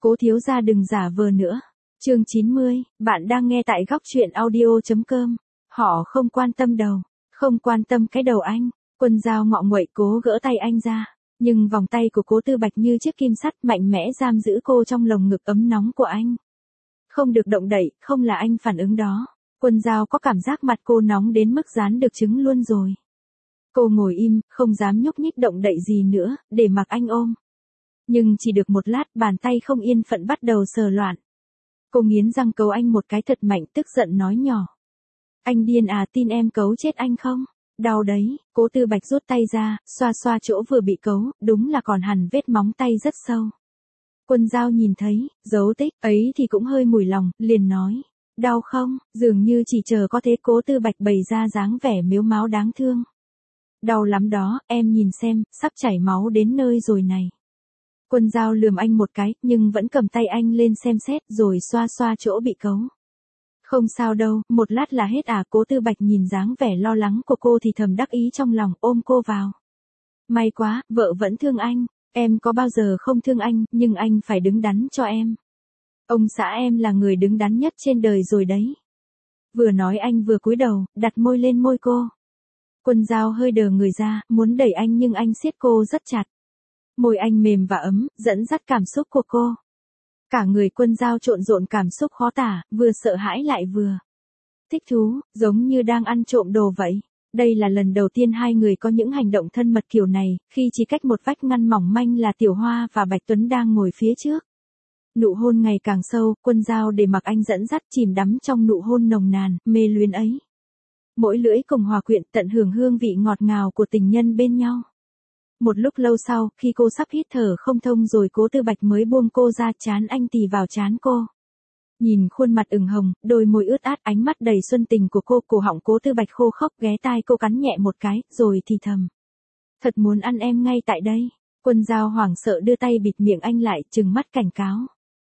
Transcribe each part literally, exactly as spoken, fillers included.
Cố thiếu gia đừng giả vờ nữa. Chương chín mươi, bạn đang nghe tại góc truyện audio.com. Họ không quan tâm đầu, không quan tâm cái đầu anh. Quân Dao ngọ nguậy cố gỡ tay anh ra, nhưng vòng tay của Cố Tư Bạch như chiếc kim sắt mạnh mẽ giam giữ cô trong lồng ngực ấm nóng của anh. Không được động đậy, không là anh phản ứng đó. Quân Dao có cảm giác mặt cô nóng đến mức dán được trứng luôn rồi. Cô ngồi im, không dám nhúc nhích động đậy gì nữa, để mặc anh ôm. Nhưng chỉ được một lát, bàn tay không yên phận bắt đầu sờ loạn. Cô nghiến răng cấu anh một cái thật mạnh, tức giận nói nhỏ. Anh điên à, tin em cấu chết anh không? Đau đấy. Cố Tư Bạch rút tay ra, xoa xoa chỗ vừa bị cấu, đúng là còn hằn vết móng tay rất sâu. Quân Dao nhìn thấy, dấu tích ấy thì cũng hơi mùi lòng, liền nói. Đau không? Dường như chỉ chờ có thế. Cố Tư Bạch bày ra dáng vẻ mếu máo đáng thương. Đau lắm đó, em nhìn xem, sắp chảy máu đến nơi rồi này. Quân Dao lườm anh một cái, nhưng vẫn cầm tay anh lên xem xét, rồi xoa xoa chỗ bị cấu. Không sao đâu, một lát là hết à. Cố Tư Bạch nhìn dáng vẻ lo lắng của cô thì thầm đắc ý trong lòng, ôm cô vào. May quá, vợ vẫn thương anh. Em có bao giờ không thương anh, nhưng anh phải đứng đắn cho em. Ông xã em là người đứng đắn nhất trên đời rồi đấy. Vừa nói anh vừa cúi đầu, đặt môi lên môi cô. Quân Dao hơi đờ người ra, muốn đẩy anh nhưng anh siết cô rất chặt. Môi anh mềm và ấm, dẫn dắt cảm xúc của cô. Cả người Quân Dao trộn rộn cảm xúc khó tả, vừa sợ hãi lại vừa thích thú, giống như đang ăn trộm đồ vậy. Đây là lần đầu tiên hai người có những hành động thân mật kiểu này, khi chỉ cách một vách ngăn mỏng manh là Tiểu Hoa và Bạch Tuấn đang ngồi phía trước. Nụ hôn ngày càng sâu, Quân Dao để mặc anh dẫn dắt, chìm đắm trong nụ hôn nồng nàn, mê luyến ấy. Mỗi lưỡi cùng hòa quyện, tận hưởng hương vị ngọt ngào của tình nhân bên nhau. Một lúc lâu sau, khi cô sắp hít thở không thông rồi, Cố Tư Bạch mới buông cô ra, trán anh tì vào trán cô. Nhìn khuôn mặt ửng hồng, đôi môi ướt át, ánh mắt đầy xuân tình của cô, cổ họng Cố Tư Bạch khô khốc, ghé tai cô cắn nhẹ một cái, rồi thì thầm. Thật muốn ăn em ngay tại đây. Quân Dao hoảng sợ đưa tay bịt miệng anh lại, trừng mắt cảnh cáo.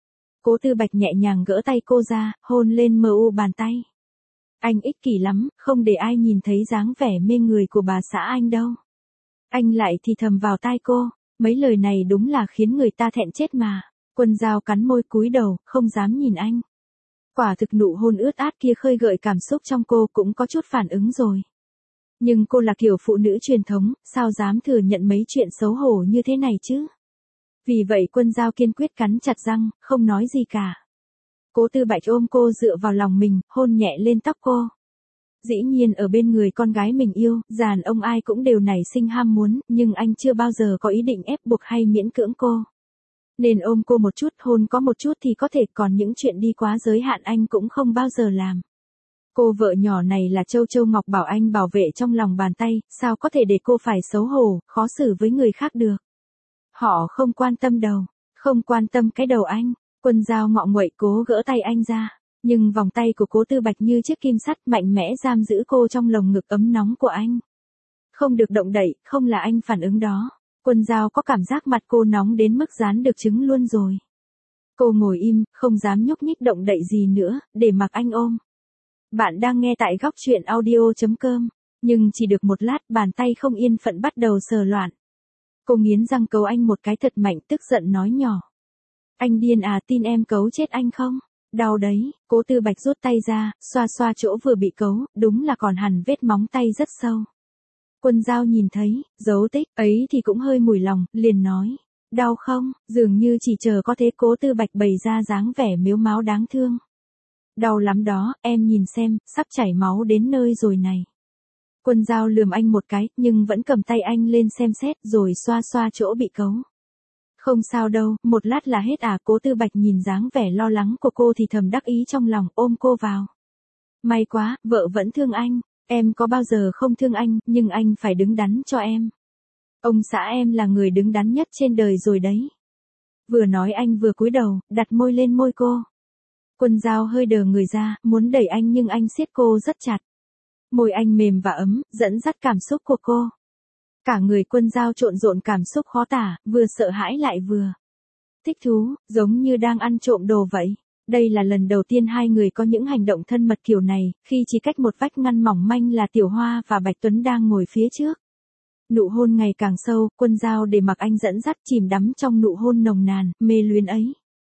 Cố Tư Bạch nhẹ nhàng gỡ tay cô ra, hôn lên mờ u bàn tay. Anh ích kỷ lắm, không để ai nhìn thấy dáng vẻ mê người của bà xã anh đâu. Anh lại thì thầm vào tai cô, mấy lời này đúng là khiến người ta thẹn chết mà. Quân Dao cắn môi cúi đầu, không dám nhìn anh. Quả thực nụ hôn ướt át kia khơi gợi cảm xúc trong cô, cũng có chút phản ứng rồi. Nhưng cô là kiểu phụ nữ truyền thống, sao dám thừa nhận mấy chuyện xấu hổ như thế này chứ? Vì vậy Quân Dao kiên quyết cắn chặt răng, không nói gì cả. Cố Tư Bạch ôm cô dựa vào lòng mình, hôn nhẹ lên tóc cô. Dĩ nhiên ở bên người con gái mình yêu, đàn ông ai cũng đều nảy sinh ham muốn, nhưng anh chưa bao giờ có ý định ép buộc hay miễn cưỡng cô. Nên ôm cô một chút, hôn có một chút thì có thể, còn những chuyện đi quá giới hạn anh cũng không bao giờ làm. Cô vợ nhỏ này là Châu Châu Ngọc bảo anh bảo vệ trong lòng bàn tay, sao có thể để cô phải xấu hổ, khó xử với người khác được. Họ không quan tâm đầu, không quan tâm cái đầu anh. Quân Dao ngọ nguậy cố gỡ tay anh ra, nhưng vòng tay của Cố Tư Bạch như chiếc kim sắt mạnh mẽ giam giữ cô trong lồng ngực ấm nóng của anh. Không được động đậy, không là anh phản ứng đó. Quân Dao có cảm giác mặt cô nóng đến mức dán được trứng luôn rồi. Cô ngồi im, không dám nhúc nhích động đậy gì nữa, để mặc anh ôm. Bạn đang nghe tại góc truyện audio.com, nhưng chỉ được một lát, bàn tay không yên phận bắt đầu sờ loạn. Cô nghiến răng cấu anh một cái thật mạnh, tức giận nói nhỏ. Anh điên à, tin em cấu chết anh không? Đau đấy. Cố Tư Bạch rút tay ra, xoa xoa chỗ vừa bị cấu, đúng là còn hằn vết móng tay rất sâu. Quân Dao nhìn thấy, dấu tích ấy thì cũng hơi mùi lòng, liền nói. Đau không? Dường như chỉ chờ có thế. Cố Tư Bạch bày ra dáng vẻ mếu máo đáng thương. Đau lắm đó, em nhìn xem, sắp chảy máu đến nơi rồi này. Quân Dao lườm anh một cái, nhưng vẫn cầm tay anh lên xem xét, rồi xoa xoa chỗ bị cấu. Không sao đâu, một lát là hết à. Cố Tư Bạch nhìn dáng vẻ lo lắng của cô thì thầm đắc ý trong lòng, ôm cô vào. May quá, vợ vẫn thương anh. Em có bao giờ không thương anh, nhưng anh phải đứng đắn cho em. Ông xã em là người đứng đắn nhất trên đời rồi đấy. Vừa nói anh vừa cúi đầu, đặt môi lên môi cô. Quân Dao hơi đờ người ra, muốn đẩy anh nhưng anh siết cô rất chặt. Môi anh mềm và ấm, dẫn dắt cảm xúc của cô. Cả người Quân Dao trộn rộn cảm xúc khó tả, vừa sợ hãi lại vừa thích thú, giống như đang ăn trộm đồ vậy. Đây là lần đầu tiên hai người có những hành động thân mật kiểu này, khi chỉ cách một vách ngăn mỏng manh là Tiểu Hoa và Bạch Tuấn đang ngồi phía trước. Nụ hôn ngày càng sâu, Quân Dao để mặc anh dẫn dắt, chìm đắm trong nụ hôn nồng nàn, mê luyến ấy.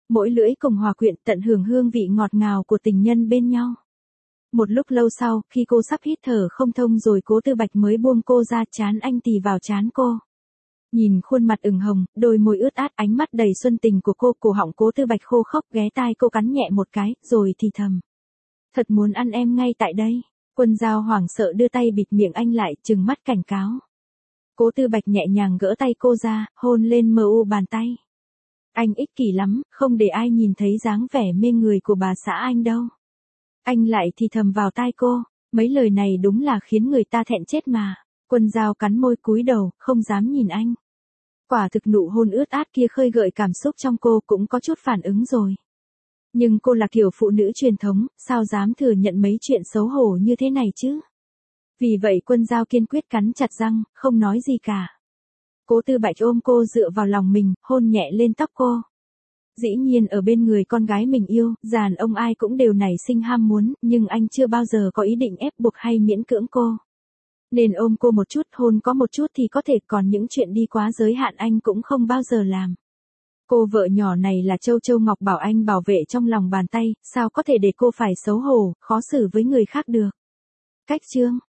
Mỗi lưỡi cùng hòa quyện tận hưởng hương vị ngọt ngào của tình nhân bên nhau. Một lúc lâu sau, khi cô sắp hít thở không thông rồi Cố Tư Bạch mới buông cô ra, trán anh tì vào trán cô. Nhìn khuôn mặt ửng hồng, đôi môi ướt át, ánh mắt đầy xuân tình của cô, cổ họng Cố Tư Bạch khô khốc, ghé tai cô cắn nhẹ một cái, rồi thì thầm. Thật muốn ăn em ngay tại đây. Quân Dao hoảng sợ đưa tay bịt miệng anh lại, trừng mắt cảnh cáo. Cố Tư Bạch nhẹ nhàng gỡ tay cô ra, hôn lên mờ u bàn tay. Anh ích kỷ lắm, không để ai nhìn thấy dáng vẻ mê người của bà xã anh đâu. Anh lại thì thầm vào tai cô, mấy lời này đúng là khiến người ta thẹn chết mà. Quân Dao cắn môi cúi đầu, không dám nhìn anh. Quả thực nụ hôn ướt át kia khơi gợi cảm xúc trong cô, cũng có chút phản ứng rồi. Nhưng cô là kiểu phụ nữ truyền thống, sao dám thừa nhận mấy chuyện xấu hổ như thế này chứ? Vì vậy Quân Dao kiên quyết cắn chặt răng, không nói gì cả. Cố Tư Bạch ôm cô dựa vào lòng mình, hôn nhẹ lên tóc cô. Dĩ nhiên ở bên người con gái mình yêu, đàn ông ai cũng đều nảy sinh ham muốn, nhưng anh chưa bao giờ có ý định ép buộc hay miễn cưỡng cô. Nên ôm cô một chút, hôn có một chút thì có thể, còn những chuyện đi quá giới hạn anh cũng không bao giờ làm. Cô vợ nhỏ này là Châu Châu Ngọc bảo anh bảo vệ trong lòng bàn tay, sao có thể để cô phải xấu hổ, khó xử với người khác được. Cách chương